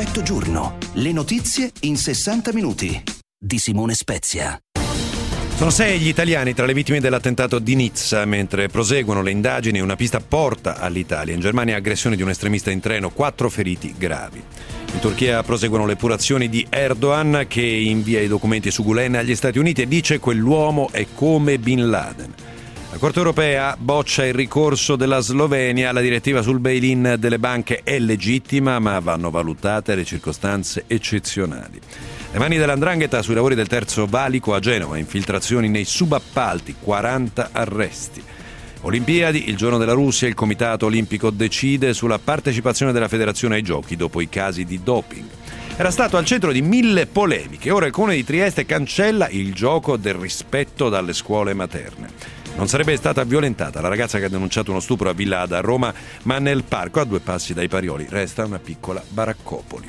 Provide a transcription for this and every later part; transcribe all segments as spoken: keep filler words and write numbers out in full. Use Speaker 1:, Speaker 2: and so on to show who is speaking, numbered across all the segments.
Speaker 1: Effetto giorno. Le notizie in sessanta minuti. Di Simone Spezia.
Speaker 2: Sono sei gli italiani tra le vittime dell'attentato di Nizza. Mentre proseguono le indagini, una pista porta all'Italia. In Germania aggressione di un estremista in treno, quattro feriti gravi. In Turchia proseguono le epurazioni di Erdogan, che invia i documenti su Gülen agli Stati Uniti e dice quell'uomo è come Bin Laden. La Corte europea boccia il ricorso della Slovenia. La direttiva sul bail-in delle banche è legittima, ma vanno valutate le circostanze eccezionali. Le mani dell'Andrangheta sui lavori del terzo valico a Genova, infiltrazioni nei subappalti, quaranta arresti. Olimpiadi, il giorno della Russia, il Comitato Olimpico decide sulla partecipazione della federazione ai giochi dopo i casi di doping. Era stato al centro di mille polemiche, ora il Comune di Trieste cancella il gioco del rispetto dalle scuole materne. Non sarebbe stata violentata la ragazza che ha denunciato uno stupro a Villada a Roma, ma nel parco a due passi dai Parioli resta una piccola baraccopoli.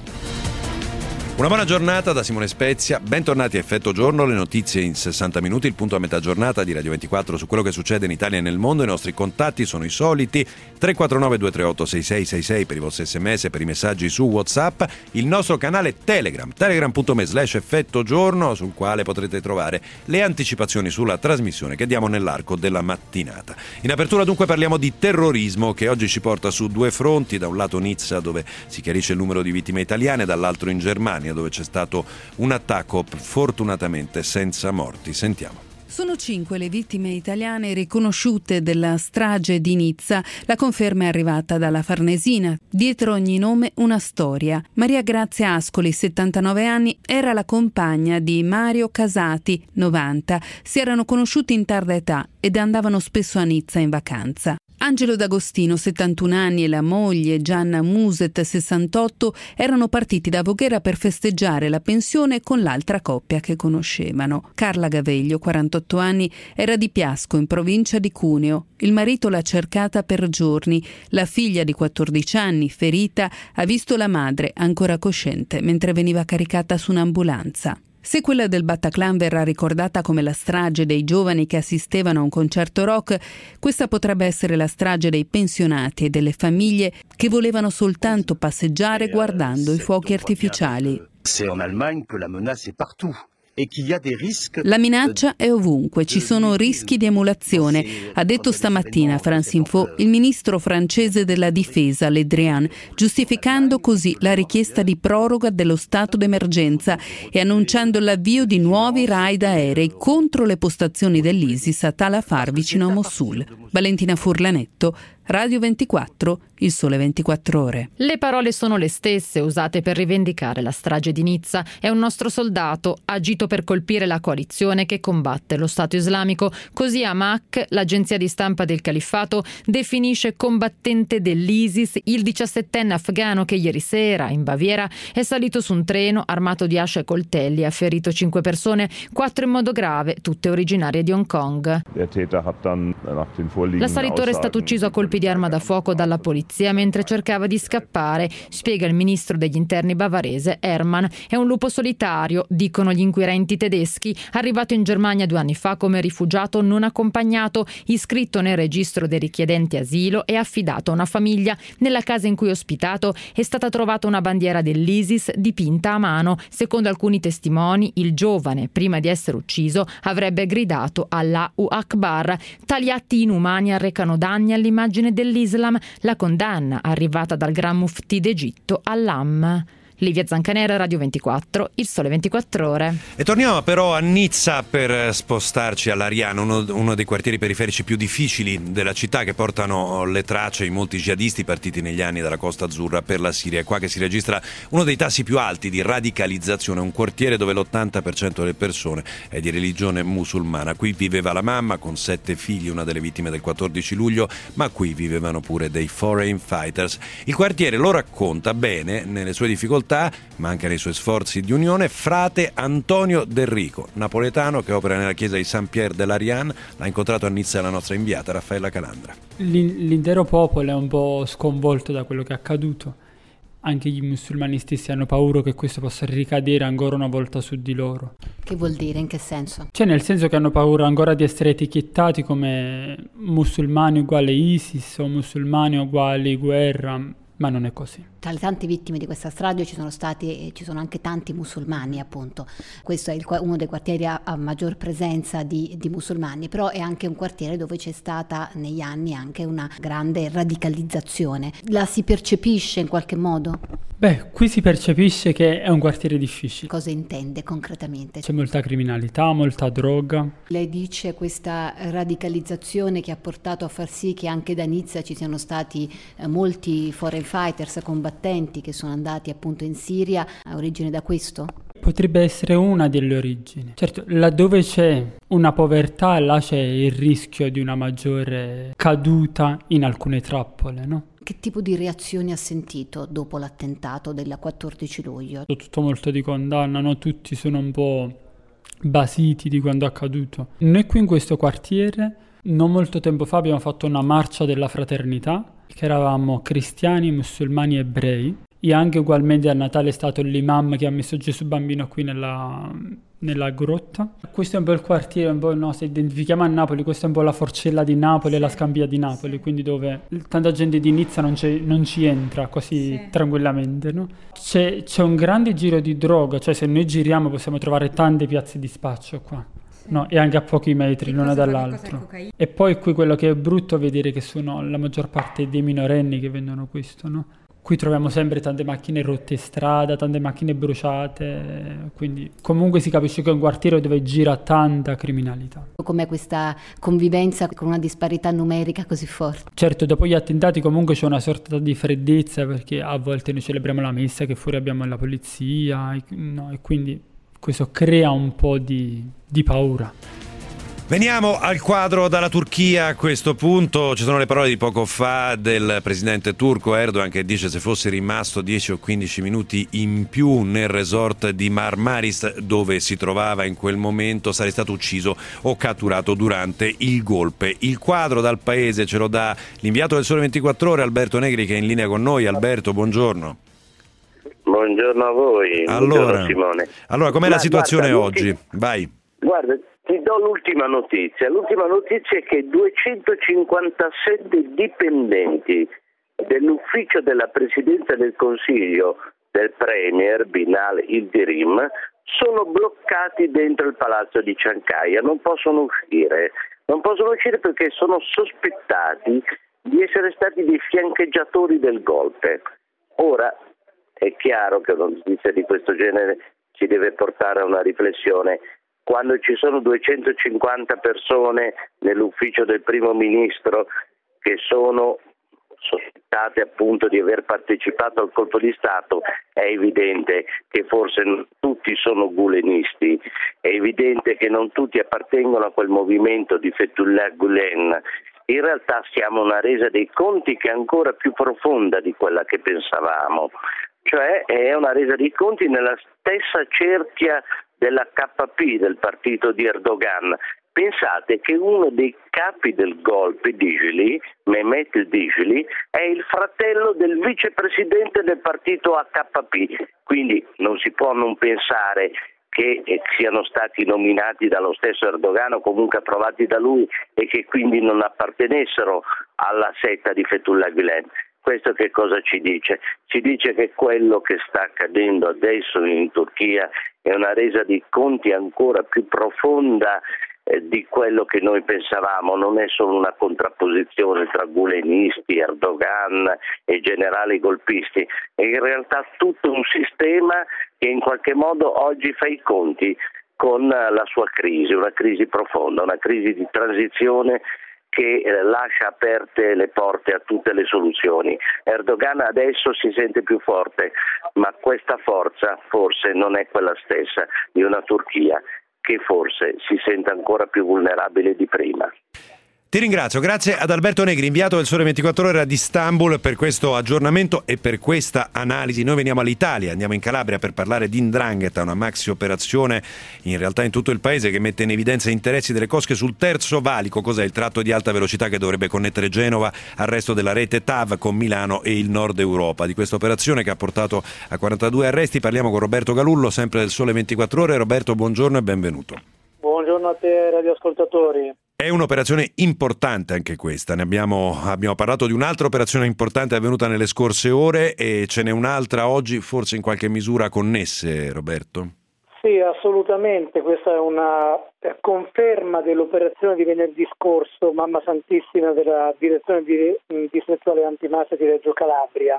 Speaker 2: Una buona giornata da Simone Spezia, bentornati a Effetto Giorno, le notizie in sessanta minuti, il punto a metà giornata di Radio ventiquattro su quello che succede in Italia e nel mondo. I nostri contatti sono i soliti, tre quattro nove due tre otto sei sei sei sei per i vostri sms, per i messaggi su WhatsApp, il nostro canale Telegram, telegram punto me slash Effetto Giorno, sul quale potrete trovare le anticipazioni sulla trasmissione che diamo nell'arco della mattinata. In apertura dunque parliamo di terrorismo, che oggi ci porta su due fronti, da un lato Nizza, dove si chiarisce il numero di vittime italiane, dall'altro in Germania, dove c'è stato un attacco fortunatamente senza morti. Sentiamo.
Speaker 3: Sono cinque le vittime italiane riconosciute della strage di Nizza. La conferma è arrivata dalla Farnesina. Dietro ogni nome una storia. Maria Grazia Ascoli, settantanove anni, era la compagna di Mario Casati, novanta. Si erano conosciuti in tarda età ed andavano spesso a Nizza in vacanza. Angelo D'Agostino, settantuno anni, e la moglie Gianna Muset, sessantotto, erano partiti da Voghera per festeggiare la pensione con l'altra coppia che conoscevano. Carla Gaveglio, quarantotto anni, era di Piasco, in provincia di Cuneo. Il marito l'ha cercata per giorni. La figlia di quattordici anni, ferita, ha visto la madre, ancora cosciente, mentre veniva caricata su un'ambulanza. Se quella del Bataclan verrà ricordata come la strage dei giovani che assistevano a un concerto rock, questa potrebbe essere la strage dei pensionati e delle famiglie che volevano soltanto passeggiare guardando i fuochi artificiali.
Speaker 4: C'est en Allemagne que la menace est partout.
Speaker 3: La minaccia è ovunque, ci sono rischi di emulazione, ha detto stamattina a France Info il ministro francese della difesa, Le Drian, giustificando così la richiesta di proroga dello stato d'emergenza e annunciando l'avvio di nuovi raid aerei contro le postazioni dell'ISIS a Tal Afar vicino a Mosul. Valentina Furlanetto, Radio ventiquattro, Il Sole ventiquattro Ore.
Speaker 5: Le parole sono le stesse usate per rivendicare la strage di Nizza. È un nostro soldato, agito per colpire la coalizione che combatte lo Stato islamico. Così Amaq, l'agenzia di stampa del califfato, definisce combattente dell'ISIS il diciassettenne afghano che ieri sera in Baviera è salito su un treno armato di asce e coltelli, ha ferito cinque persone, quattro in modo grave, tutte originarie di Hong Kong. L'assalitore è stato ucciso a colpi di arma da fuoco dalla polizia mentre cercava di scappare, spiega il ministro degli interni bavarese Hermann. È un lupo solitario, dicono gli inquirenti tedeschi, arrivato in Germania due anni fa come rifugiato non accompagnato, iscritto nel registro dei richiedenti asilo e affidato a una famiglia. Nella casa in cui è ospitato è stata trovata una bandiera dell'ISIS dipinta a mano. Secondo alcuni testimoni, il giovane, prima di essere ucciso, avrebbe gridato Allahu Akbar. Tali atti inumani arrecano danni all'immagine dell'Islam, la condanna arrivata dal Gran Muftì d'Egitto all'Am. Livia Zancanera, Radio ventiquattro, Il Sole ventiquattro Ore.
Speaker 2: E torniamo però a Nizza per spostarci all'Ariano, uno, uno dei quartieri periferici più difficili della città, che portano le tracce di molti jihadisti partiti negli anni dalla Costa Azzurra per la Siria. È qua che si registra uno dei tassi più alti di radicalizzazione, un quartiere dove l'ottanta per cento delle persone è di religione musulmana. Qui viveva la mamma con sette figli, una delle vittime del quattordici luglio, ma qui vivevano pure dei foreign fighters. Il quartiere lo racconta bene nelle sue difficoltà, ma anche nei suoi sforzi di unione, frate Antonio Del Rico, napoletano che opera nella chiesa di Saint Pierre de l'Ariane. L'ha incontrato a Nizza la nostra inviata Raffaella Calandra.
Speaker 6: L'intero popolo è un po' sconvolto da quello che è accaduto. Anche i musulmani stessi hanno paura che questo possa ricadere ancora una volta su di loro.
Speaker 7: Che vuol dire? In che senso?
Speaker 6: Cioè nel senso che hanno paura ancora di essere etichettati come musulmani uguali ISIS o musulmani uguali guerra, ma non è così.
Speaker 7: Tra le tante vittime di questa strage ci sono stati, ci sono anche tanti musulmani, appunto. Questo è il, uno dei quartieri a, a maggior presenza di, di musulmani, però è anche un quartiere dove c'è stata negli anni anche una grande radicalizzazione. La si percepisce in qualche modo?
Speaker 6: Beh, qui si percepisce che è un quartiere difficile.
Speaker 7: Cosa intende concretamente?
Speaker 6: C'è molta criminalità, molta droga.
Speaker 7: Lei dice questa radicalizzazione che ha portato a far sì che anche da Nizza ci siano stati eh, molti foreign fighters combattenti che sono andati appunto in Siria, ha origine da questo?
Speaker 6: Potrebbe essere una delle origini. Certo, laddove c'è una povertà, là c'è il rischio di una maggiore caduta in alcune trappole, no?
Speaker 7: Che tipo di reazioni ha sentito dopo l'attentato del quattordici luglio?
Speaker 6: Tutto molto di condanna, no? Tutti sono un po' basiti di quando è accaduto. Noi qui in questo quartiere, non molto tempo fa, abbiamo fatto una marcia della fraternità, che eravamo cristiani, musulmani, ebrei, e anche ugualmente a Natale è stato l'imam che ha messo Gesù bambino qui nella, nella grotta. Questo è un po' il quartiere, un po', no, se identifichiamo a Napoli, questa è un po' la Forcella di Napoli e la Scambia di Napoli, quindi dove tanta gente di Nizza non, non ci entra così sì. tranquillamente, no? C'è, c'è un grande giro di droga, cioè se noi giriamo possiamo trovare tante piazze di spaccio qua. No, e anche a pochi metri l'una dall'altro. E poi qui quello che è brutto è vedere che sono la maggior parte dei minorenni che vendono questo, no? Qui troviamo sempre tante macchine rotte in strada, tante macchine bruciate, quindi comunque si capisce che è un quartiere dove gira tanta criminalità.
Speaker 7: Com'è questa convivenza con una disparità numerica così forte?
Speaker 6: Certo, dopo gli attentati comunque c'è una sorta di freddezza, perché a volte noi celebriamo la messa, che fuori abbiamo la polizia, e, no, e quindi questo crea un po' di, di paura.
Speaker 2: Veniamo al quadro dalla Turchia. A questo punto ci sono le parole di poco fa del presidente turco Erdogan, che dice: se fosse rimasto dieci o quindici minuti in più nel resort di Marmaris dove si trovava in quel momento, sarei stato ucciso o catturato durante il golpe. Il quadro dal paese ce lo dà l'inviato del Sole ventiquattro Ore, Alberto Negri, che è in linea con noi. Alberto, buongiorno.
Speaker 8: Buongiorno a voi.
Speaker 2: Allora,
Speaker 8: buongiorno Simone.
Speaker 2: Allora, com'è
Speaker 8: Ma
Speaker 2: la situazione
Speaker 8: guarda,
Speaker 2: oggi? Vai.
Speaker 8: Guarda, ti do l'ultima notizia. L'ultima notizia è che duecentocinquantasette dipendenti dell'ufficio della Presidenza del Consiglio del Premier Binali Yildirim sono bloccati dentro il palazzo di Ciancaia, non possono uscire. Non possono uscire perché sono sospettati di essere stati dei fiancheggiatori del golpe. Ora, è chiaro che una notizia di questo genere ci deve portare a una riflessione. Quando ci sono duecentocinquanta persone nell'ufficio del primo ministro che sono sospettate appunto di aver partecipato al colpo di Stato, è evidente che forse non tutti sono gulenisti, è evidente che non tutti appartengono a quel movimento di Fethullah Gulen. In realtà siamo a una resa dei conti che è ancora più profonda di quella che pensavamo, cioè è una resa dei conti nella stessa cerchia della K P, del partito di Erdogan. Pensate che uno dei capi del golpe, Dicili, Mehmet Dicili, è il fratello del vicepresidente del partito A K P, quindi non si può non pensare che siano stati nominati dallo stesso Erdogan o comunque approvati da lui e che quindi non appartenessero alla setta di Fethullah Gulen. Questo che cosa ci dice? Ci dice che quello che sta accadendo adesso in Turchia è una resa di conti ancora più profonda eh, di quello che noi pensavamo. Non è solo una contrapposizione tra gulenisti, Erdogan e generali golpisti, è in realtà tutto un sistema che in qualche modo oggi fa i conti con la sua crisi, una crisi profonda, una crisi di transizione che lascia aperte le porte a tutte le soluzioni. Erdogan adesso si sente più forte, ma questa forza forse non è quella stessa di una Turchia che forse si sente ancora più vulnerabile di prima.
Speaker 2: Ti ringrazio, grazie ad Alberto Negri, inviato del Sole ventiquattro Ore di Istanbul, per questo aggiornamento e per questa analisi. Noi veniamo all'Italia, andiamo in Calabria per parlare di 'Ndrangheta, una maxi operazione in realtà in tutto il paese che mette in evidenza interessi delle cosche sul Terzo Valico. Cos'è? Il tratto di alta velocità che dovrebbe connettere Genova al resto della rete T A V con Milano e il nord Europa. Di questa operazione che ha portato a quarantadue arresti parliamo con Roberto Galullo, sempre del Sole ventiquattro Ore. Roberto, buongiorno e benvenuto.
Speaker 9: Buongiorno a te radioascoltatori.
Speaker 2: È un'operazione importante anche questa, ne abbiamo, abbiamo parlato di un'altra operazione importante avvenuta nelle scorse ore e ce n'è un'altra oggi, forse in qualche misura connesse, Roberto?
Speaker 9: Sì, assolutamente, questa è una conferma dell'operazione di venerdì scorso, Mamma Santissima, della Direzione di Distrettuale Antimafia di Reggio Calabria.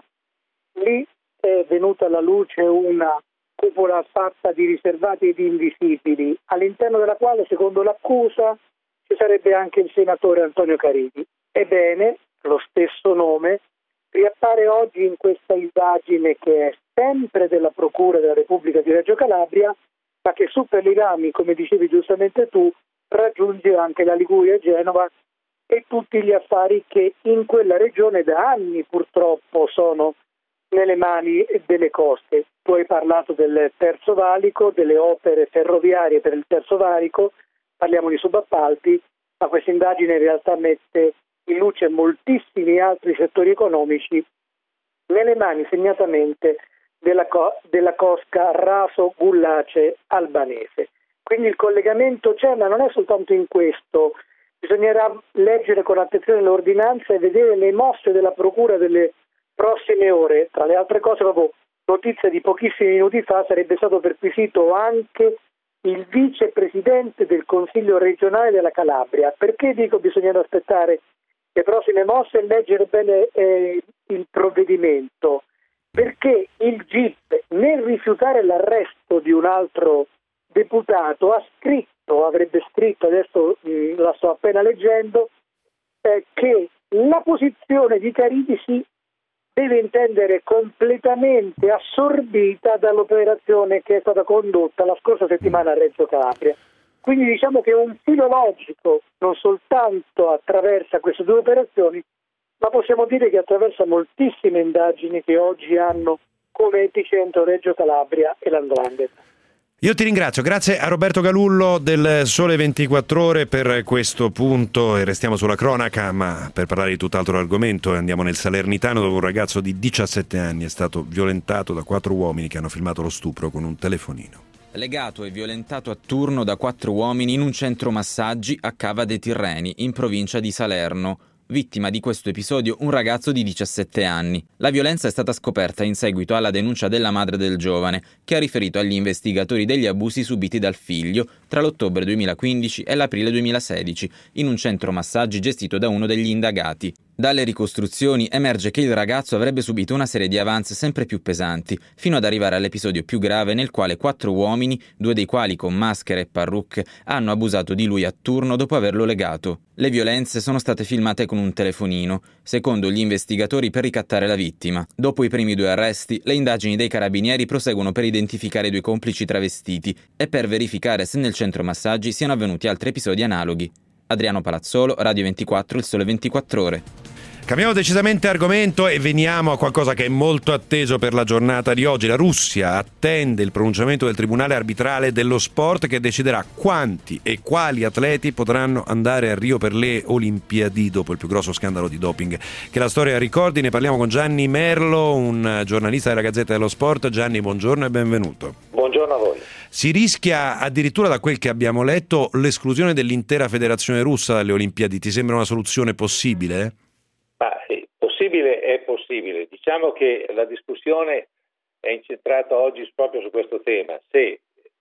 Speaker 9: Lì è venuta alla luce una cupola fatta di riservati ed invisibili, all'interno della quale, secondo l'accusa, ci sarebbe anche il senatore Antonio Caridi. Ebbene, lo stesso nome riappare oggi in questa indagine che è sempre della Procura della Repubblica di Reggio Calabria, ma che su per i rami, come dicevi giustamente tu, raggiunge anche la Liguria e Genova e tutti gli affari che in quella regione da anni purtroppo sono nelle mani delle coste. Tu hai parlato del Terzo Valico, delle opere ferroviarie per il Terzo Valico, parliamo di subappalti, ma questa indagine in realtà mette in luce moltissimi altri settori economici nelle mani segnatamente della, co- della cosca Raso-Gullace albanese. Quindi il collegamento c'è, ma non è soltanto in questo. Bisognerà leggere con attenzione l'ordinanza e vedere le mosse della Procura delle prossime ore. Tra le altre cose, proprio notizia di pochissimi minuti fa, sarebbe stato perquisito anche il vicepresidente del Consiglio regionale della Calabria. Perché dico bisognerà aspettare le prossime mosse e leggere bene eh, il provvedimento? Perché il G I P, nel rifiutare l'arresto di un altro deputato, ha scritto, avrebbe scritto, adesso mh, la sto appena leggendo, eh, che la posizione di Caridi si deve intendere completamente assorbita dall'operazione che è stata condotta la scorsa settimana a Reggio Calabria. Quindi diciamo che un filo logico non soltanto attraversa queste due operazioni, ma possiamo dire che attraversa moltissime indagini che oggi hanno come epicentro Reggio Calabria e l'Andrangheta.
Speaker 2: Io ti ringrazio, grazie a Roberto Galullo del Sole ventiquattro Ore per questo punto e restiamo sulla cronaca, ma per parlare di tutt'altro argomento andiamo nel Salernitano dove un ragazzo di diciassette anni è stato violentato da quattro uomini che hanno filmato lo stupro con un telefonino.
Speaker 10: Legato e violentato a turno da quattro uomini in un centro massaggi a Cava dei Tirreni, in provincia di Salerno. Vittima di questo episodio un ragazzo di diciassette anni. La violenza è stata scoperta in seguito alla denuncia della madre del giovane, che ha riferito agli investigatori degli abusi subiti dal figlio tra l'ottobre duemilaquindici e l'aprile duemilasedici, in un centro massaggi gestito da uno degli indagati. Dalle ricostruzioni emerge che il ragazzo avrebbe subito una serie di avance sempre più pesanti, fino ad arrivare all'episodio più grave nel quale quattro uomini, due dei quali con maschere e parrucche, hanno abusato di lui a turno dopo averlo legato. Le violenze sono state filmate con un telefonino, secondo gli investigatori per ricattare la vittima. Dopo i primi due arresti, le indagini dei carabinieri proseguono per identificare i due complici travestiti e per verificare se nel centro massaggi siano avvenuti altri episodi analoghi. Adriano Palazzolo, Radio ventiquattro, Il Sole ventiquattro Ore.
Speaker 2: Cambiamo decisamente argomento e veniamo a qualcosa che è molto atteso per la giornata di oggi. La Russia attende il pronunciamento del Tribunale Arbitrale dello Sport che deciderà quanti e quali atleti potranno andare a Rio per le Olimpiadi dopo il più grosso scandalo di doping che la storia ricordi. Ne parliamo con Gianni Merlo, un giornalista della Gazzetta dello Sport. Gianni, buongiorno e benvenuto.
Speaker 11: Buongiorno a voi.
Speaker 2: Si rischia addirittura, da quel che abbiamo letto, l'esclusione dell'intera federazione russa dalle Olimpiadi. Ti sembra una soluzione possibile?
Speaker 11: Ma sì, possibile è possibile. Diciamo che la discussione è incentrata oggi proprio su questo tema. Se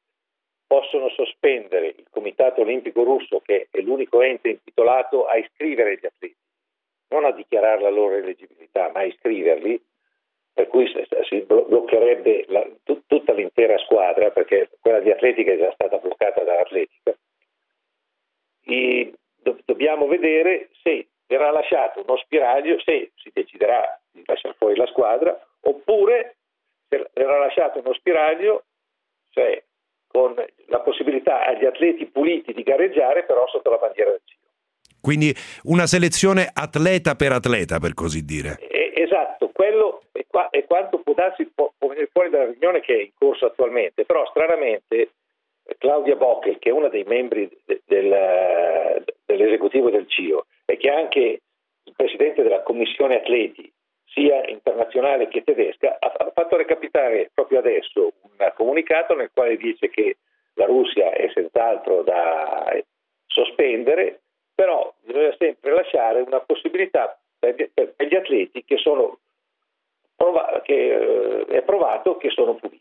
Speaker 11: possono sospendere il Comitato Olimpico Russo, che è l'unico ente intitolato a iscrivere gli atleti, non a dichiarare la loro eleggibilità, ma a iscriverli, per cui si bloccherebbe la, t- tutta l'intera squadra, perché quella di atletica è già stata bloccata dall'atletica. I, do, dobbiamo vedere se verrà lasciato uno spiraglio, se si deciderà di lasciare fuori la squadra, oppure se verrà lasciato uno spiraglio, cioè con la possibilità agli atleti puliti di gareggiare, però sotto la bandiera del C I O.
Speaker 2: Quindi una selezione atleta per atleta, per così dire.
Speaker 11: Eh, esatto, quello è, qua, è quanto può darsi può, può venire fuori dalla riunione che è in corso attualmente, però stranamente Claudia Bockel, che è una dei membri de, del, dell'esecutivo del C I O e che è anche il presidente della commissione atleti sia internazionale che tedesca, ha fatto recapitare proprio adesso un comunicato nel quale dice che la Russia è senz'altro da sospendere, però bisogna sempre lasciare una possibilità per, per, per gli atleti che sono prova, che eh, è provato che sono puliti.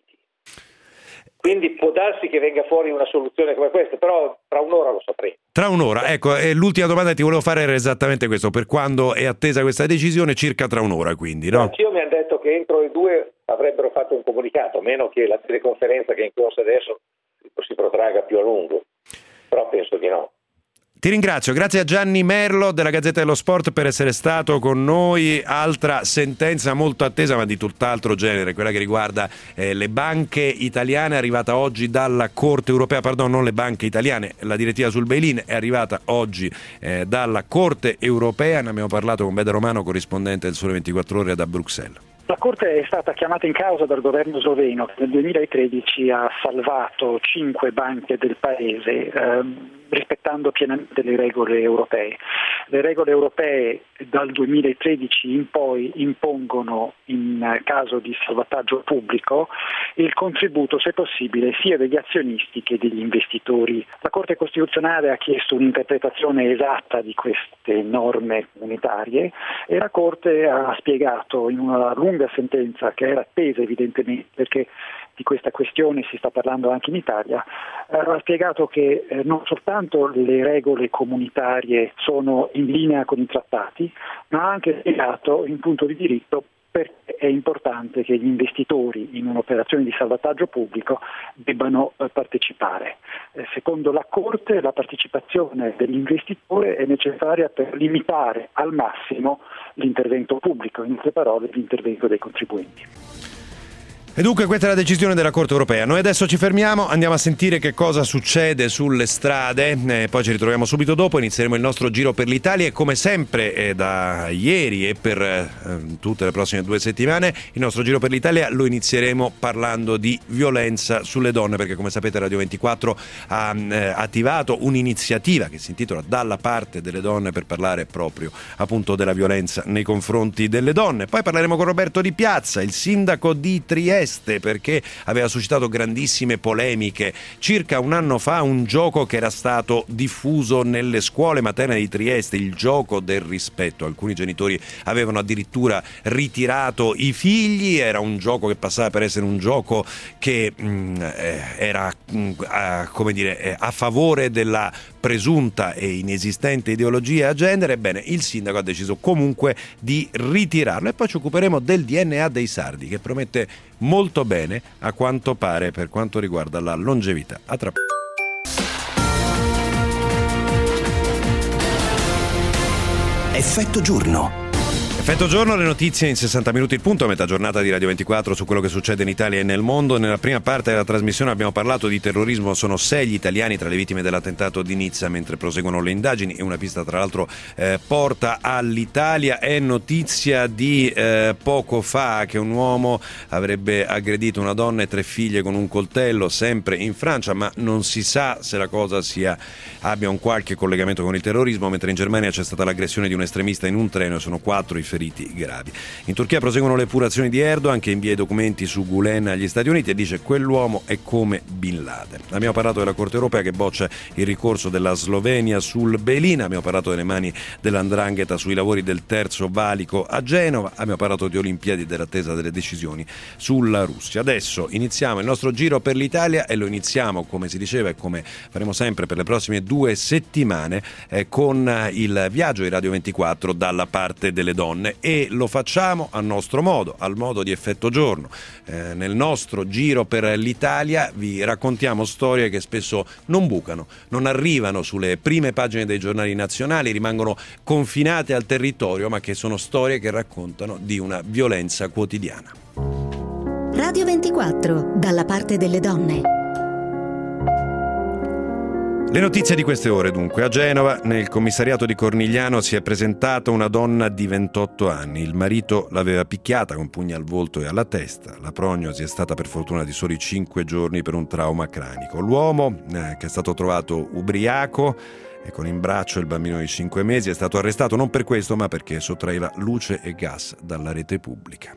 Speaker 11: Quindi può darsi che venga fuori una soluzione come questa, però tra un'ora lo sapremo.
Speaker 2: Tra un'ora, ecco, e l'ultima domanda che ti volevo fare era esattamente questo: per quando è attesa questa decisione? Circa tra un'ora, quindi, no?
Speaker 11: Anch'io mi hanno detto che entro le due avrebbero fatto un comunicato, a meno che la teleconferenza che è in corso adesso si protragga più a lungo, però penso di no.
Speaker 2: Ti ringrazio, grazie a Gianni Merlo della Gazzetta dello Sport per essere stato con noi. Altra sentenza molto attesa, ma di tutt'altro genere, quella che riguarda eh, le banche italiane, è arrivata oggi dalla Corte Europea, pardon, non le banche italiane, la direttiva sul bail-in è arrivata oggi eh, dalla Corte Europea. Ne abbiamo parlato con Beda Romano, corrispondente del Sole ventiquattro Ore da Bruxelles.
Speaker 12: La Corte è stata chiamata in causa dal governo sloveno, che nel duemilatredici ha salvato cinque banche del paese, ehm, rispettando pienamente le regole europee. Le regole europee dal duemilatredici in poi impongono, in caso di salvataggio pubblico, il contributo, se possibile, sia degli azionisti che degli investitori. La Corte Costituzionale ha chiesto un'interpretazione esatta di queste norme comunitarie e la Corte ha spiegato in una lunga sentenza, che era attesa evidentemente perché di questa questione si sta parlando anche in Italia, eh, ha spiegato che eh, non soltanto le regole comunitarie sono in linea con i trattati, ma ha anche spiegato in punto di diritto perché è importante che gli investitori in un'operazione di salvataggio pubblico debbano eh, partecipare. Eh, secondo la Corte la partecipazione dell'investitore è necessaria per limitare al massimo l'intervento pubblico, in altre parole l'intervento dei contribuenti.
Speaker 2: E dunque questa è la decisione della Corte Europea. Noi adesso ci fermiamo, andiamo a sentire che cosa succede sulle strade, eh, poi ci ritroviamo subito dopo, inizieremo il nostro giro per l'Italia e come sempre eh, da ieri e per eh, tutte le prossime due settimane il nostro giro per l'Italia lo inizieremo parlando di violenza sulle donne, perché come sapete Radio ventiquattro ha eh, attivato un'iniziativa che si intitola Dalla parte delle donne, per parlare proprio appunto della violenza nei confronti delle donne. Poi parleremo con Roberto Di Piazza, il sindaco di Trieste, perché aveva suscitato grandissime polemiche circa un anno fa un gioco che era stato diffuso nelle scuole materne di Trieste, il gioco del rispetto. Alcuni genitori avevano addirittura ritirato i figli, era un gioco che passava per essere un gioco che mh, eh, era mh, a, come dire, eh, a favore della presunta e inesistente ideologia a genere. Ebbene, il sindaco ha deciso comunque di ritirarlo e poi ci occuperemo del D N A dei sardi, che promette molto bene a quanto pare per quanto riguarda la longevità. A tra poco.
Speaker 1: Effetto giorno.
Speaker 2: Effetto giorno, le notizie in sessanta minuti il punto, a metà giornata di Radio ventiquattro su quello che succede in Italia e nel mondo. Nella prima parte della trasmissione abbiamo parlato di terrorismo, sono sei gli italiani tra le vittime dell'attentato di Nizza mentre proseguono le indagini e una pista tra l'altro eh, porta all'Italia. È notizia di eh, poco fa che un uomo avrebbe aggredito una donna e tre figlie con un coltello, sempre in Francia, ma non si sa se la cosa sia abbia un qualche collegamento con il terrorismo, mentre in Germania c'è stata l'aggressione di un estremista in un treno e sono quattro i feriti gravi. In Turchia proseguono le epurazioni di Erdogan, che invia i documenti su Gulen agli Stati Uniti e dice quell'uomo è come Bin Laden. Abbiamo parlato della Corte Europea che boccia il ricorso della Slovenia sul bail-in, abbiamo parlato delle mani dell'Andrangheta sui lavori del terzo valico a Genova, abbiamo parlato di Olimpiadi e dell'attesa delle decisioni sulla Russia. Adesso iniziamo il nostro giro per l'Italia e lo iniziamo, come si diceva e come faremo sempre per le prossime due settimane, eh, con il viaggio di Radio ventiquattro dalla parte delle donne, e lo facciamo a nostro modo, al modo di Effetto Giorno. Eh, nel nostro giro per l'Italia vi raccontiamo storie che spesso non bucano, non arrivano sulle prime pagine dei giornali nazionali, rimangono confinate al territorio, ma che sono storie che raccontano di una violenza quotidiana.
Speaker 13: Radio ventiquattro, dalla parte delle donne.
Speaker 2: Le notizie di queste ore dunque. A Genova, nel commissariato di Cornigliano, si è presentata una donna di ventotto anni. Il marito l'aveva picchiata con pugni al volto e alla testa. La prognosi è stata per fortuna di soli cinque giorni per un trauma cranico. L'uomo, eh, che è stato trovato ubriaco e con in braccio il bambino di cinque mesi, è stato arrestato non per questo, ma perché sottraeva luce e gas dalla rete pubblica.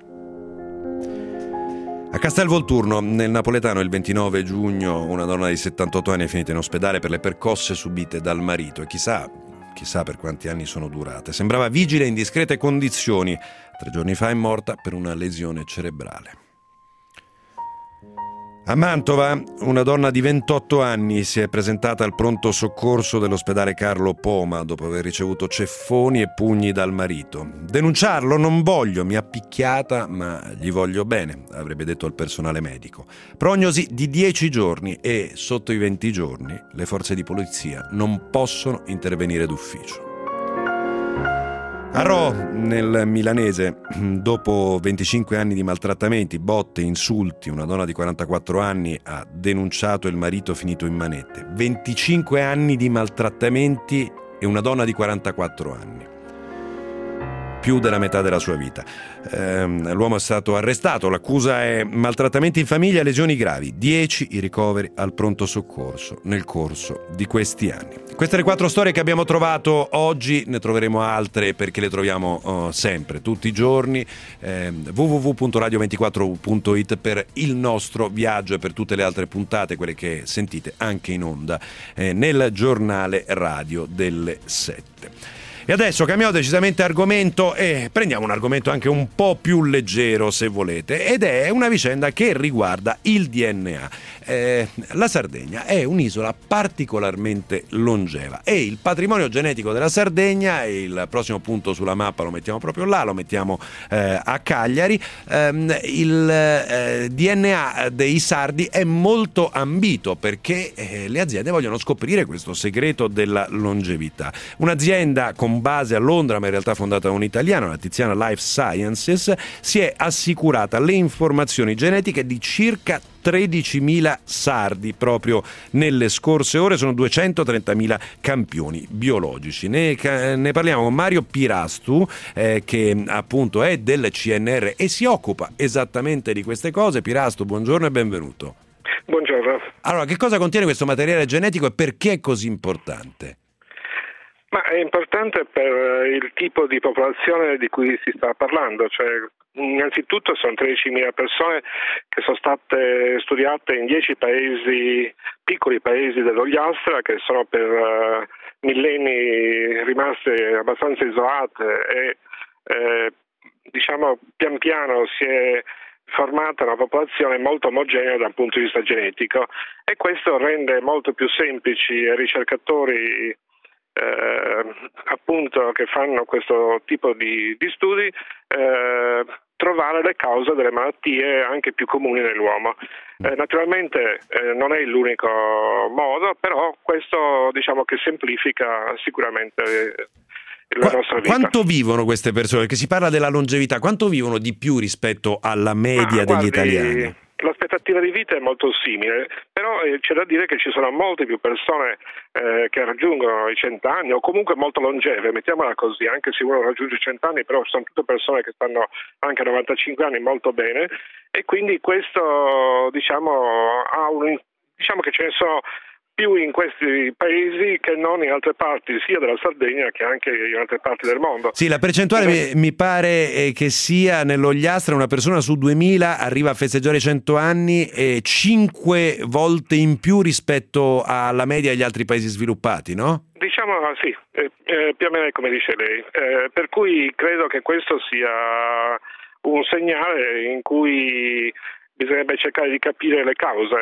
Speaker 2: A Castelvolturno, nel napoletano, il ventinove giugno, una donna di settantotto anni è finita in ospedale per le percosse subite dal marito e chissà chissà per quanti anni sono durate. Sembrava vigile in discrete condizioni. Tre giorni fa è morta per una lesione cerebrale. A Mantova, una donna di ventotto anni si è presentata al pronto soccorso dell'ospedale Carlo Poma dopo aver ricevuto ceffoni e pugni dal marito. Denunciarlo non voglio, mi ha picchiata, ma gli voglio bene, avrebbe detto il personale medico. Prognosi di dieci giorni e sotto i venti giorni le forze di polizia non possono intervenire d'ufficio. A Rho, nel milanese, dopo venticinque anni di maltrattamenti, botte, insulti, una donna di quarantaquattro anni ha denunciato il marito finito in manette. venticinque anni di maltrattamenti e una donna di quarantaquattro anni. Più della metà della sua vita. Ehm, l'uomo è stato arrestato, l'accusa è maltrattamenti in famiglia e lesioni gravi. dieci i ricoveri al pronto soccorso nel corso di questi anni. Queste le quattro storie che abbiamo trovato oggi, ne troveremo altre perché le troviamo oh, sempre, tutti i giorni. Eh, w w w punto radio ventiquattro punto it per il nostro viaggio e per tutte le altre puntate, quelle che sentite anche in onda eh, nel giornale radio delle sette. E adesso cambiamo decisamente argomento e prendiamo un argomento anche un po' più leggero, se volete, ed è una vicenda che riguarda il D N A. Eh, la Sardegna è un'isola particolarmente longeva e il patrimonio genetico della Sardegna, e il prossimo punto sulla mappa lo mettiamo proprio là, lo mettiamo eh, a Cagliari. ehm, il eh, D N A dei sardi è molto ambito perché eh, le aziende vogliono scoprire questo segreto della longevità. Un'azienda con base a Londra, ma in realtà fondata da un italiano, la Tiziana Life Sciences, si è assicurata le informazioni genetiche di circa tredicimila sardi proprio nelle scorse ore. Sono duecentotrentamila campioni biologici. Ne, ne parliamo con Mario Pirastu, eh, che appunto è del C N R e si occupa esattamente di queste cose. Pirastu, buongiorno e benvenuto.
Speaker 14: Buongiorno.
Speaker 2: Allora, che cosa contiene questo materiale genetico e perché è così importante?
Speaker 14: Ma è importante per il tipo di popolazione di cui si sta parlando, cioè innanzitutto sono tredicimila persone che sono state studiate in dieci paesi, piccoli paesi dell'Ogliastra, che sono per uh, millenni rimaste abbastanza isolate e eh, diciamo pian piano si è formata una popolazione molto omogenea dal punto di vista genetico, e questo rende molto più semplici ai ricercatori Eh, appunto che fanno questo tipo di, di studi eh, trovare le cause delle malattie anche più comuni nell'uomo. Eh, naturalmente eh, non è l'unico modo, però questo diciamo che semplifica sicuramente la
Speaker 2: Qu-
Speaker 14: nostra vita.
Speaker 2: Quanto vivono queste persone? Perché si parla della longevità, quanto vivono di più rispetto alla media
Speaker 14: ah,
Speaker 2: degli
Speaker 14: guardi,
Speaker 2: italiani?
Speaker 14: L'aspettativa di vita è molto simile, però eh, c'è da dire che ci sono molte più persone eh, che raggiungono i cento anni o comunque molto longeve, mettiamola così, anche se uno raggiunge i cento anni, però sono tutte persone che stanno anche a novantacinque anni molto bene, e quindi questo diciamo ha un diciamo che ce ne sono più in questi paesi che non in altre parti, sia della Sardegna che anche in altre parti del mondo.
Speaker 2: Sì, la percentuale mi, mi pare eh, che sia nell'Ogliastra una persona su duemila arriva a festeggiare i cento anni e cinque volte in più rispetto alla media degli altri paesi sviluppati, no?
Speaker 14: Diciamo sì, eh, eh, più o meno è come dice lei, eh, per cui credo che questo sia un segnale in cui bisognerebbe cercare di capire le cause,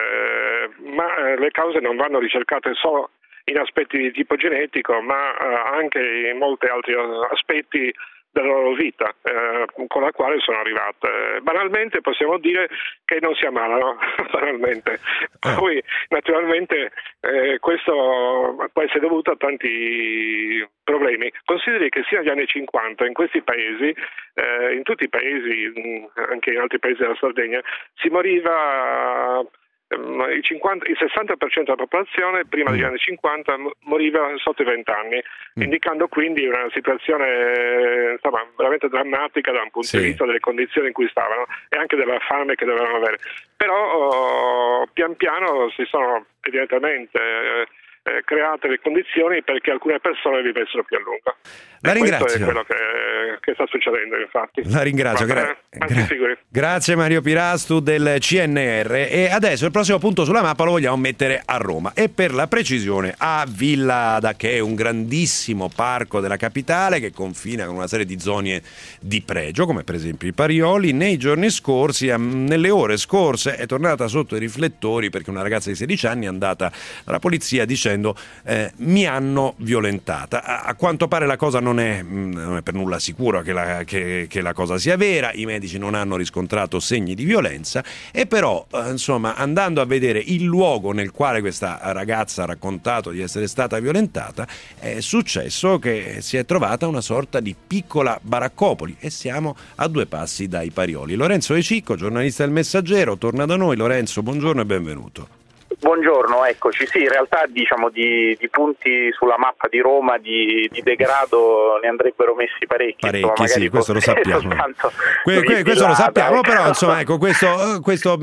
Speaker 14: ma le cause non vanno ricercate solo in aspetti di tipo genetico, ma anche in molti altri aspetti della loro vita, eh, con la quale sono arrivate. Banalmente possiamo dire che non si ammalano, banalmente. Poi naturalmente eh, questo può essere dovuto a tanti problemi. Consideri che sia negli anni cinquanta in questi paesi, eh, in tutti i paesi, anche in altri paesi della Sardegna, si moriva il, cinquanta, il sessanta per cento della popolazione prima degli anni cinquanta moriva sotto i venti anni, mm. indicando quindi una situazione insomma, veramente drammatica da un punto sì. di vista delle condizioni in cui stavano e anche della fame che dovevano avere. Però oh, pian piano si sono evidentemente eh, create le condizioni perché alcune persone vivessero più a lungo.
Speaker 2: La
Speaker 14: e
Speaker 2: ringrazio.
Speaker 14: Questo è quello che, che sta succedendo, infatti.
Speaker 2: La ringrazio. Gra- gra- grazie Mario Pirastu del C N R. E adesso il prossimo punto sulla mappa lo vogliamo mettere a Roma, e per la precisione a Villa Ada, che è un grandissimo parco della capitale che confina con una serie di zone di pregio, come per esempio i Parioli. Nei giorni scorsi, nelle ore scorse, è tornata sotto i riflettori perché una ragazza di sedici anni è andata dalla polizia dicendo eh, mi hanno violentata. A, a quanto pare la cosa non Non è, non è per nulla sicuro che la, che, che la cosa sia vera, i medici non hanno riscontrato segni di violenza, e però eh, insomma, andando a vedere il luogo nel quale questa ragazza ha raccontato di essere stata violentata, è successo che si è trovata una sorta di piccola baraccopoli, e siamo a due passi dai Parioli. Lorenzo De Cicco, giornalista del Messaggero, torna da noi. Lorenzo, buongiorno e benvenuto.
Speaker 15: Buongiorno, eccoci. Sì, in realtà diciamo di, di punti sulla mappa di Roma di, di degrado ne andrebbero messi parecchi.
Speaker 2: Parecchi,
Speaker 15: insomma,
Speaker 2: sì, questo lo sappiamo. Que, que, questo lo sappiamo, però insomma, ecco, questo, questo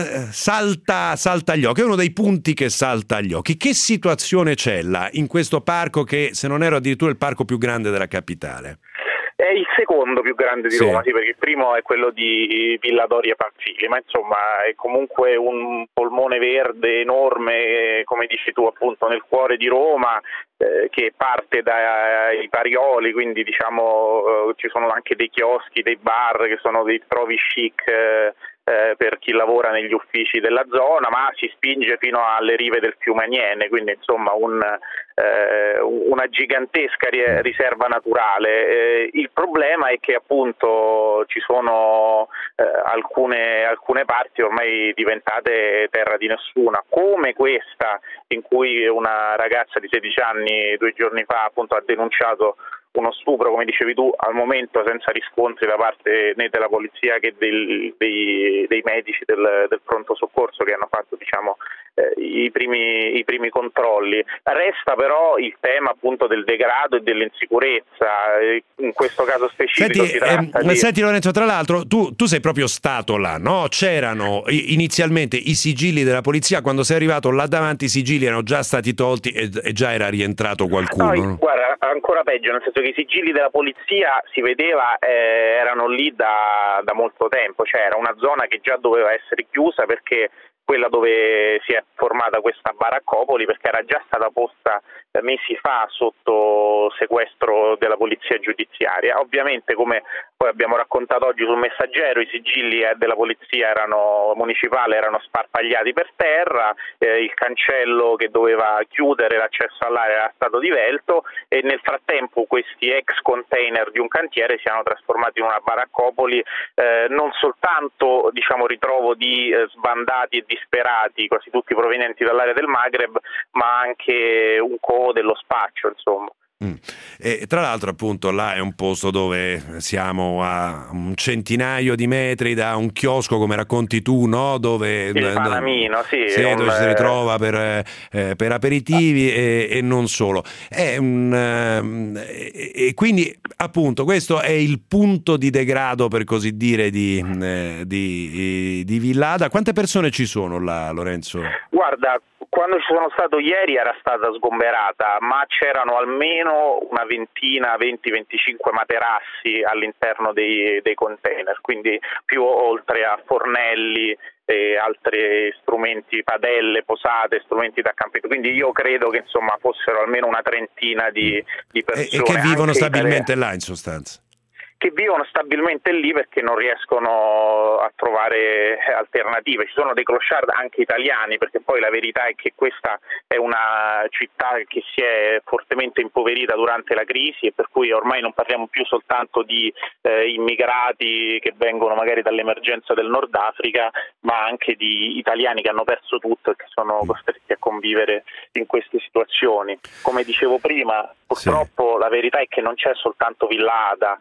Speaker 2: salta, salta agli occhi, è uno dei punti che salta agli occhi. Che situazione c'è là in questo parco che, se non ero, addirittura il parco più grande della capitale?
Speaker 15: È il secondo più grande di
Speaker 2: sì.
Speaker 15: Roma, sì, perché il primo è quello di Villa Doria Pamphili, ma insomma è comunque un polmone verde enorme, come dici tu, appunto nel cuore di Roma, eh, che parte dai Parioli, quindi diciamo eh, ci sono anche dei chioschi, dei bar che sono dei trovi chic eh, eh, per chi lavora negli uffici della zona, ma si spinge fino alle rive del fiume Aniene, quindi insomma un Eh, una gigantesca riserva naturale. Eh, il problema è che appunto ci sono eh, alcune, alcune parti ormai diventate terra di nessuna, come questa in cui una ragazza di sedici anni due giorni fa appunto ha denunciato uno stupro, come dicevi tu, al momento senza riscontri da parte né della polizia che del, dei, dei medici del, del pronto soccorso che hanno fatto diciamo eh, i primi i primi controlli. Resta però il tema appunto del degrado e dell'insicurezza, in questo caso specifico.
Speaker 2: Senti,
Speaker 15: si tratta
Speaker 2: eh,
Speaker 15: di...
Speaker 2: senti Lorenzo, tra l'altro tu, tu sei proprio stato là, no? C'erano inizialmente i sigilli della polizia, quando sei arrivato là davanti i sigilli erano già stati tolti e, e già era rientrato qualcuno.
Speaker 15: No, guarda, ancora peggio, nel senso che i sigilli della polizia si vedeva eh, erano lì da, da molto tempo, cioè era una zona che già doveva essere chiusa, perché quella dove si è formata questa baraccopoli, perché era già stata posta mesi fa sotto sequestro della polizia giudiziaria. Ovviamente, come poi abbiamo raccontato oggi sul Messaggero, i sigilli della polizia erano municipale erano sparpagliati per terra, eh, il cancello che doveva chiudere l'accesso all'area era stato divelto, e nel frattempo questi ex container di un cantiere si erano trasformati in una baraccopoli, eh, non soltanto diciamo ritrovo di eh, sbandati e disperati, quasi tutti provenienti dall'area del Maghreb, ma anche un covo dello spaccio, insomma.
Speaker 2: Mm. E tra l'altro appunto là è un posto dove siamo a un centinaio di metri da un chiosco, come racconti tu, no? Dove
Speaker 15: il Panamino, sì,
Speaker 2: sì,
Speaker 15: un...
Speaker 2: dove si ritrova per, eh, per aperitivi e, e non solo. È un, eh, e quindi appunto questo è il punto di degrado, per così dire, di, eh, di, di Villa Ada. Quante persone ci sono là, Lorenzo?
Speaker 15: Guarda, quando ci sono stato ieri era stata sgomberata, ma c'erano almeno una ventina, venti venticinque materassi all'interno dei, dei container, quindi più oltre a fornelli e altri strumenti, padelle, posate, strumenti da campetto. Quindi io credo che insomma fossero almeno una trentina di, di persone.
Speaker 2: E, e che vivono stabilmente
Speaker 15: italiane.
Speaker 2: Là, in sostanza.
Speaker 15: Che vivono stabilmente lì perché non riescono a trovare alternative. Ci sono dei clochard anche italiani, perché poi la verità è che questa è una città che si è fortemente impoverita durante la crisi, e per cui ormai non parliamo più soltanto di eh, immigrati che vengono magari dall'emergenza del Nord Africa, ma anche di italiani che hanno perso tutto e che sono costretti a convivere in queste situazioni. Come dicevo prima, purtroppo sì. La verità è che non c'è soltanto Villa Ada, eh,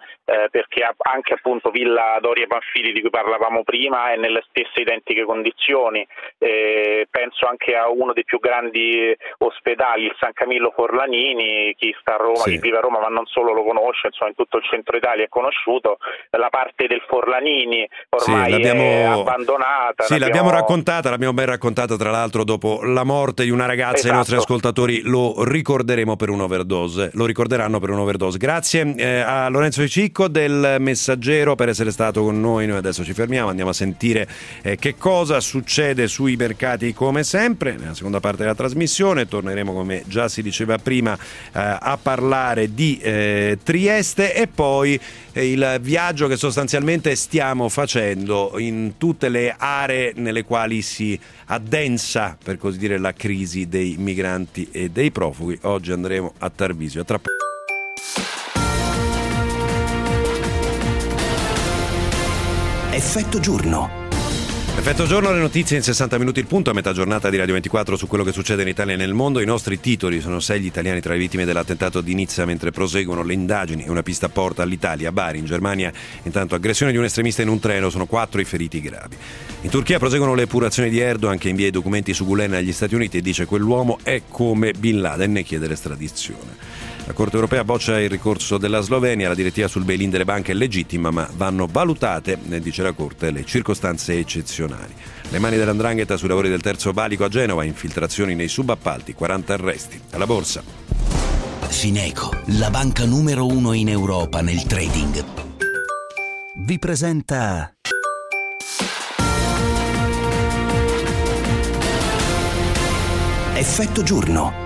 Speaker 15: eh, perché anche appunto Villa Doria Pamphili di cui parlavamo prima è nelle stesse identiche condizioni. Eh, penso anche a uno dei più grandi ospedali, il San Camillo Forlanini, chi sta a Roma, sì. chi vive a Roma ma non solo lo conosce, insomma in tutto il centro Italia è conosciuto, la parte del Forlanini ormai sì, è abbandonata.
Speaker 2: Sì, l'abbiamo... l'abbiamo raccontata, l'abbiamo ben raccontata tra l'altro dopo la morte di una ragazza, esatto. I nostri ascoltatori lo ricorderemo per un'overdose, lo ricorderanno per un'overdose. Grazie eh, a Lorenzo De Cicco del Messaggero per essere stato con noi. Noi adesso ci fermiamo, andiamo a sentire eh, che cosa succede sui mercati come sempre. Nella seconda parte della trasmissione torneremo, come già si diceva prima, eh, a parlare di eh, Trieste e poi eh, il viaggio che sostanzialmente stiamo facendo in tutte le aree nelle quali si addensa, per così dire, la crisi dei migranti e dei profughi. Oggi andremo a Tarvisio. A tra poco.
Speaker 1: Effetto giorno.
Speaker 2: Effetto giorno, le notizie in sessanta minuti il punto, a metà giornata di Radio ventiquattro su quello che succede in Italia e nel mondo. I nostri titoli sono: sei gli italiani tra le vittime dell'attentato di Nizza mentre proseguono le indagini e una pista porta all'Italia. Bari, in Germania, intanto aggressione di un estremista in un treno, sono quattro i feriti gravi. In Turchia proseguono le epurazioni di Erdogan, che invia i documenti su Gulen agli Stati Uniti e dice quell'uomo è come Bin Laden, ne chiede l'estradizione. La Corte europea boccia il ricorso della Slovenia, la direttiva sul bail-in delle banche è legittima, ma vanno valutate, dice la Corte, le circostanze eccezionali. Le mani dell'Andrangheta sui lavori del terzo valico a Genova, infiltrazioni nei subappalti, quaranta arresti. Alla borsa.
Speaker 1: Fineco, la banca numero uno in Europa nel trading, vi presenta Effetto giorno.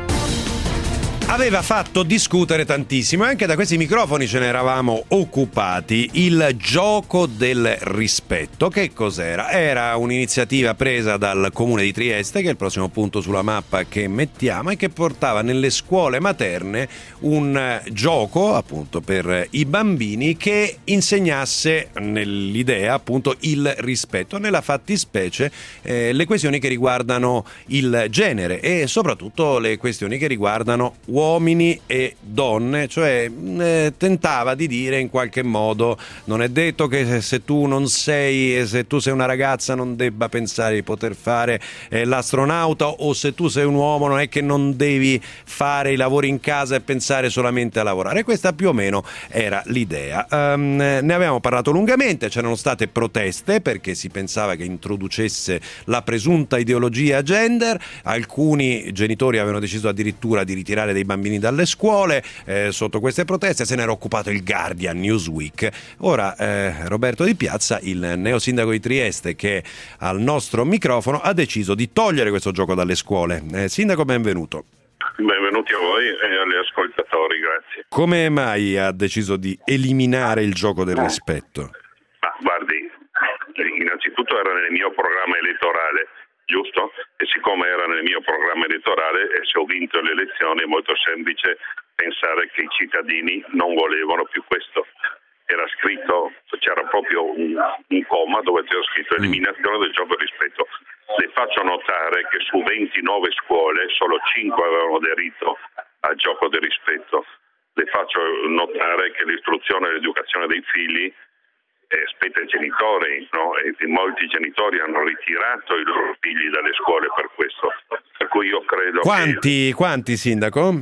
Speaker 2: Aveva fatto discutere tantissimo e anche da questi microfoni ce ne eravamo occupati. Il gioco del rispetto. Che cos'era? Era un'iniziativa presa dal Comune di Trieste, che è il prossimo punto sulla mappa che mettiamo, e che portava nelle scuole materne un gioco appunto per i bambini che insegnasse, nell'idea appunto, il rispetto, nella fattispecie eh, le questioni che riguardano il genere e soprattutto le questioni che riguardano uomini e donne, cioè eh, tentava di dire in qualche modo: non è detto che se, se tu non sei, se tu sei una ragazza non debba pensare di poter fare eh, l'astronauta, o se tu sei un uomo non è che non devi fare i lavori in casa e pensare solamente a lavorare. Questa più o meno era l'idea. Um, ne avevamo parlato lungamente, c'erano state proteste perché si pensava che introducesse la presunta ideologia gender, alcuni genitori avevano deciso addirittura di ritirare dei bambini dalle scuole. Eh, sotto queste proteste se n'era occupato il Guardian, Newsweek. Ora eh, Roberto Di Piazza, il neosindaco di Trieste, che al nostro microfono ha deciso di togliere questo gioco dalle scuole. Eh, sindaco, benvenuto.
Speaker 16: Benvenuti a voi e agli ascoltatori, grazie.
Speaker 2: Come mai ha deciso di eliminare il gioco del rispetto?
Speaker 16: Ma guardi, innanzitutto era nel mio programma elettorale, giusto? E siccome era nel mio programma elettorale e se ho vinto le elezioni è molto semplice pensare che i cittadini non volevano più questo. Era scritto, c'era proprio un, un comma dove c'era scritto eliminazione del gioco di rispetto. Le faccio notare che su ventinove scuole solo cinque avevano aderito al gioco del rispetto. Le faccio notare che l'istruzione e l'educazione dei figli eh, spetta ai genitori, no? E molti genitori hanno ritirato i loro figli dalle scuole per questo. Per cui io credo
Speaker 2: quanti,
Speaker 16: che...
Speaker 2: Quanti, sindaco?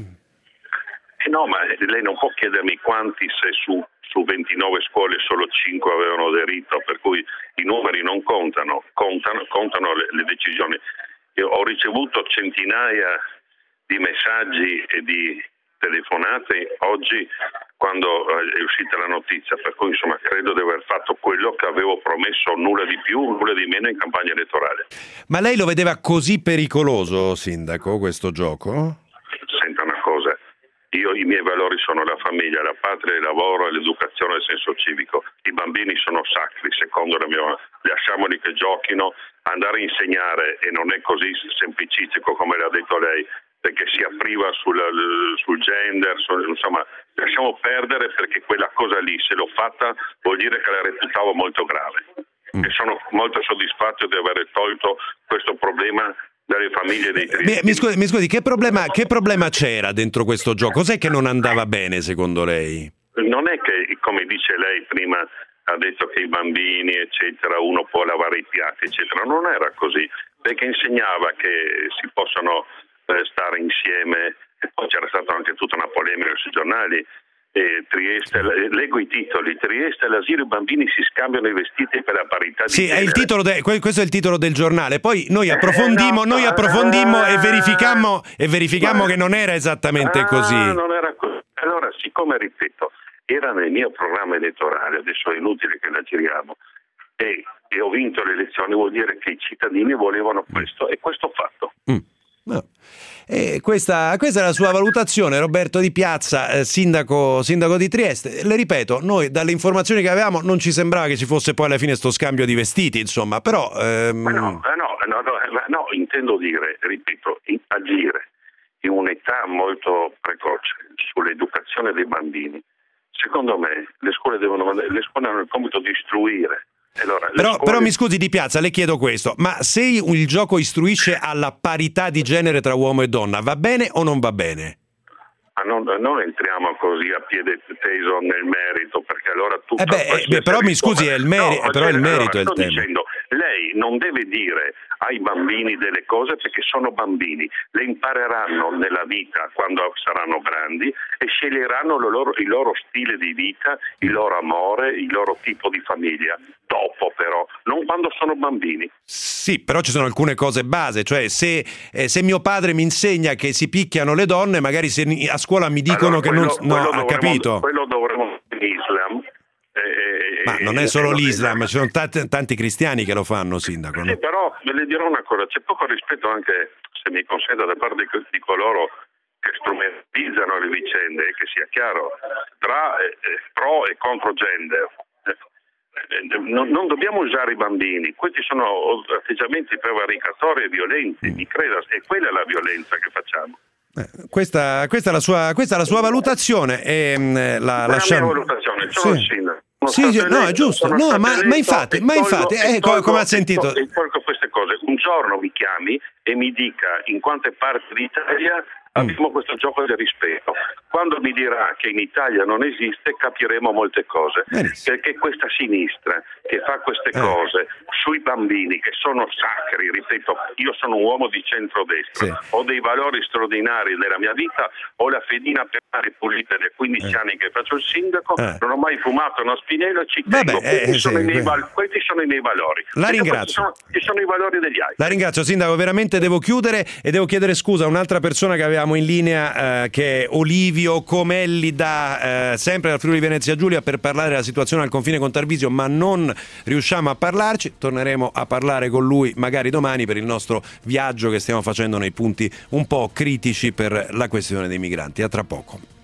Speaker 16: Eh no, ma lei non può chiedermi quanti se su, su ventinove scuole solo cinque avevano aderito, per cui i numeri non contano, contano, contano le, le decisioni. Io ho ricevuto centinaia di messaggi e di telefonate oggi quando è uscita la notizia, per cui insomma credo di aver fatto quello che avevo promesso, nulla di più, nulla di meno in campagna elettorale.
Speaker 2: Ma lei lo vedeva così pericoloso, sindaco, questo gioco?
Speaker 16: Senta una cosa, io i miei valori sono la famiglia, la patria, il lavoro, l'educazione e il senso civico. I bambini sono sacri, secondo la mia... lasciamoli che giochino. Andare a insegnare, e non è così semplicistico come l'ha detto lei, perché si apriva sul, sul gender, sul, insomma, lasciamo perdere, perché quella cosa lì, se l'ho fatta, vuol dire che la reputavo molto grave. Mm. E sono molto soddisfatto di aver tolto questo problema dalle famiglie dei triestini.
Speaker 2: Mi scusi, mi scusi che, problema, che problema c'era dentro questo gioco? Cos'è che non andava bene secondo lei?
Speaker 16: non è che, come dice lei prima, ha detto che i bambini eccetera uno può lavare i piatti eccetera, non era così, perché insegnava che si possono eh, stare insieme, e poi c'era stata anche tutta una polemica sui giornali. Eh, Trieste, leggo i titoli: Trieste all'asilo i bambini si scambiano i vestiti per la parità di
Speaker 2: sì,
Speaker 16: genere.
Speaker 2: È il titolo de, questo è il titolo del giornale. Poi noi approfondimmo,
Speaker 16: eh, no,
Speaker 2: noi approfondimmo
Speaker 16: eh,
Speaker 2: e verificammo e verificammo che non era esattamente
Speaker 16: ah,
Speaker 2: così.
Speaker 16: Non era così. Allora, siccome, ripeto, era nel mio programma elettorale, adesso è inutile che la giriamo, e, e ho vinto le elezioni, vuol dire che i cittadini volevano questo, e questo ho fatto.
Speaker 2: Mm. No. E questa, questa è la sua valutazione, Roberto Di Piazza, eh, sindaco, sindaco di Trieste. Le ripeto, noi dalle informazioni che avevamo non ci sembrava che ci fosse poi alla fine sto scambio di vestiti, insomma, però... Ehm...
Speaker 16: Ma no, no, no, no, no, intendo dire, ripeto, in, agire in un'età molto precoce sull'educazione dei bambini. Secondo me le scuole devono, le scuole hanno il compito di istruire. Allora,
Speaker 2: però,
Speaker 16: scuole...
Speaker 2: però mi scusi Di Piazza, le chiedo questo: ma se il gioco istruisce alla parità di genere tra uomo e donna, va bene o non va bene?
Speaker 16: Ma non, non entriamo così a piede teso nel merito, perché allora tu...
Speaker 2: Eh beh, eh, però mi scusi, è il, meri- no, però
Speaker 16: cioè,
Speaker 2: il merito
Speaker 16: allora,
Speaker 2: è il
Speaker 16: sto
Speaker 2: tema.
Speaker 16: Dicendo, lei non deve dire ai bambini delle cose perché sono bambini, le impareranno nella vita quando saranno grandi e sceglieranno il loro, il loro stile di vita, il loro amore, il loro tipo di famiglia. Dopo però, non quando sono bambini.
Speaker 2: Sì, però ci sono alcune cose base, cioè se, eh, se mio padre mi insegna che si picchiano le donne, magari se a scuola mi dicono
Speaker 16: allora,
Speaker 2: che
Speaker 16: quello,
Speaker 2: non... No,
Speaker 16: quello
Speaker 2: ha
Speaker 16: dovremo,
Speaker 2: capito?
Speaker 16: Quello dovremmo in Islam. Eh,
Speaker 2: Ma non è solo l'Islam, ci sono tanti, tanti cristiani che lo fanno, sindaco.
Speaker 16: Sì,
Speaker 2: no?
Speaker 16: però ve le dirò una cosa, c'è poco rispetto anche, se mi consente, da parte di, di coloro che strumentalizzano le vicende, che sia chiaro, tra eh, pro e contro gender. Non, non dobbiamo usare i bambini, questi sono atteggiamenti prevaricatori e violenti, mi creda, e quella è la violenza che facciamo.
Speaker 2: Eh, questa, questa, è la sua, questa è la sua valutazione e mh, la lasciamo.
Speaker 16: La mia valutazione, sono
Speaker 2: sì.
Speaker 16: il sindaco.
Speaker 2: Sì, sì, no, è giusto, no, ma, ma infatti, ma infatti eh,
Speaker 16: tolgo,
Speaker 2: come ha sentito...
Speaker 16: E tolgo queste cose, un giorno mi chiami e mi dica in quante parti d'Italia abbiamo questo gioco del rispetto. Quando mi dirà che in Italia non esiste, capiremo molte cose. Benissimo. Perché questa sinistra che fa queste eh. cose sui bambini che sono sacri, ripeto, io sono un uomo di centrodestra, sì. ho dei valori straordinari nella mia vita, ho la fedina per mare pulita dai quindici eh. anni che faccio il sindaco, eh. non ho mai fumato una spinella, ci tengo.
Speaker 2: Vabbè,
Speaker 16: questi,
Speaker 2: eh,
Speaker 16: sono
Speaker 2: sì,
Speaker 16: i miei
Speaker 2: que...
Speaker 16: val- questi sono i miei valori.
Speaker 2: La
Speaker 16: Perché
Speaker 2: ringrazio.
Speaker 16: Sono, ci sono i valori degli altri.
Speaker 2: La ringrazio, sindaco, veramente devo chiudere e devo chiedere scusa a un'altra persona che avevamo in linea, eh, che è Olivio Comelli da eh, sempre dal Friuli Venezia Giulia, per parlare della situazione al confine con Tarvisio, ma non riusciamo a parlarci. Torneremo a parlare con lui magari domani per il nostro viaggio che stiamo facendo nei punti un po' critici per la questione dei migranti. A tra poco.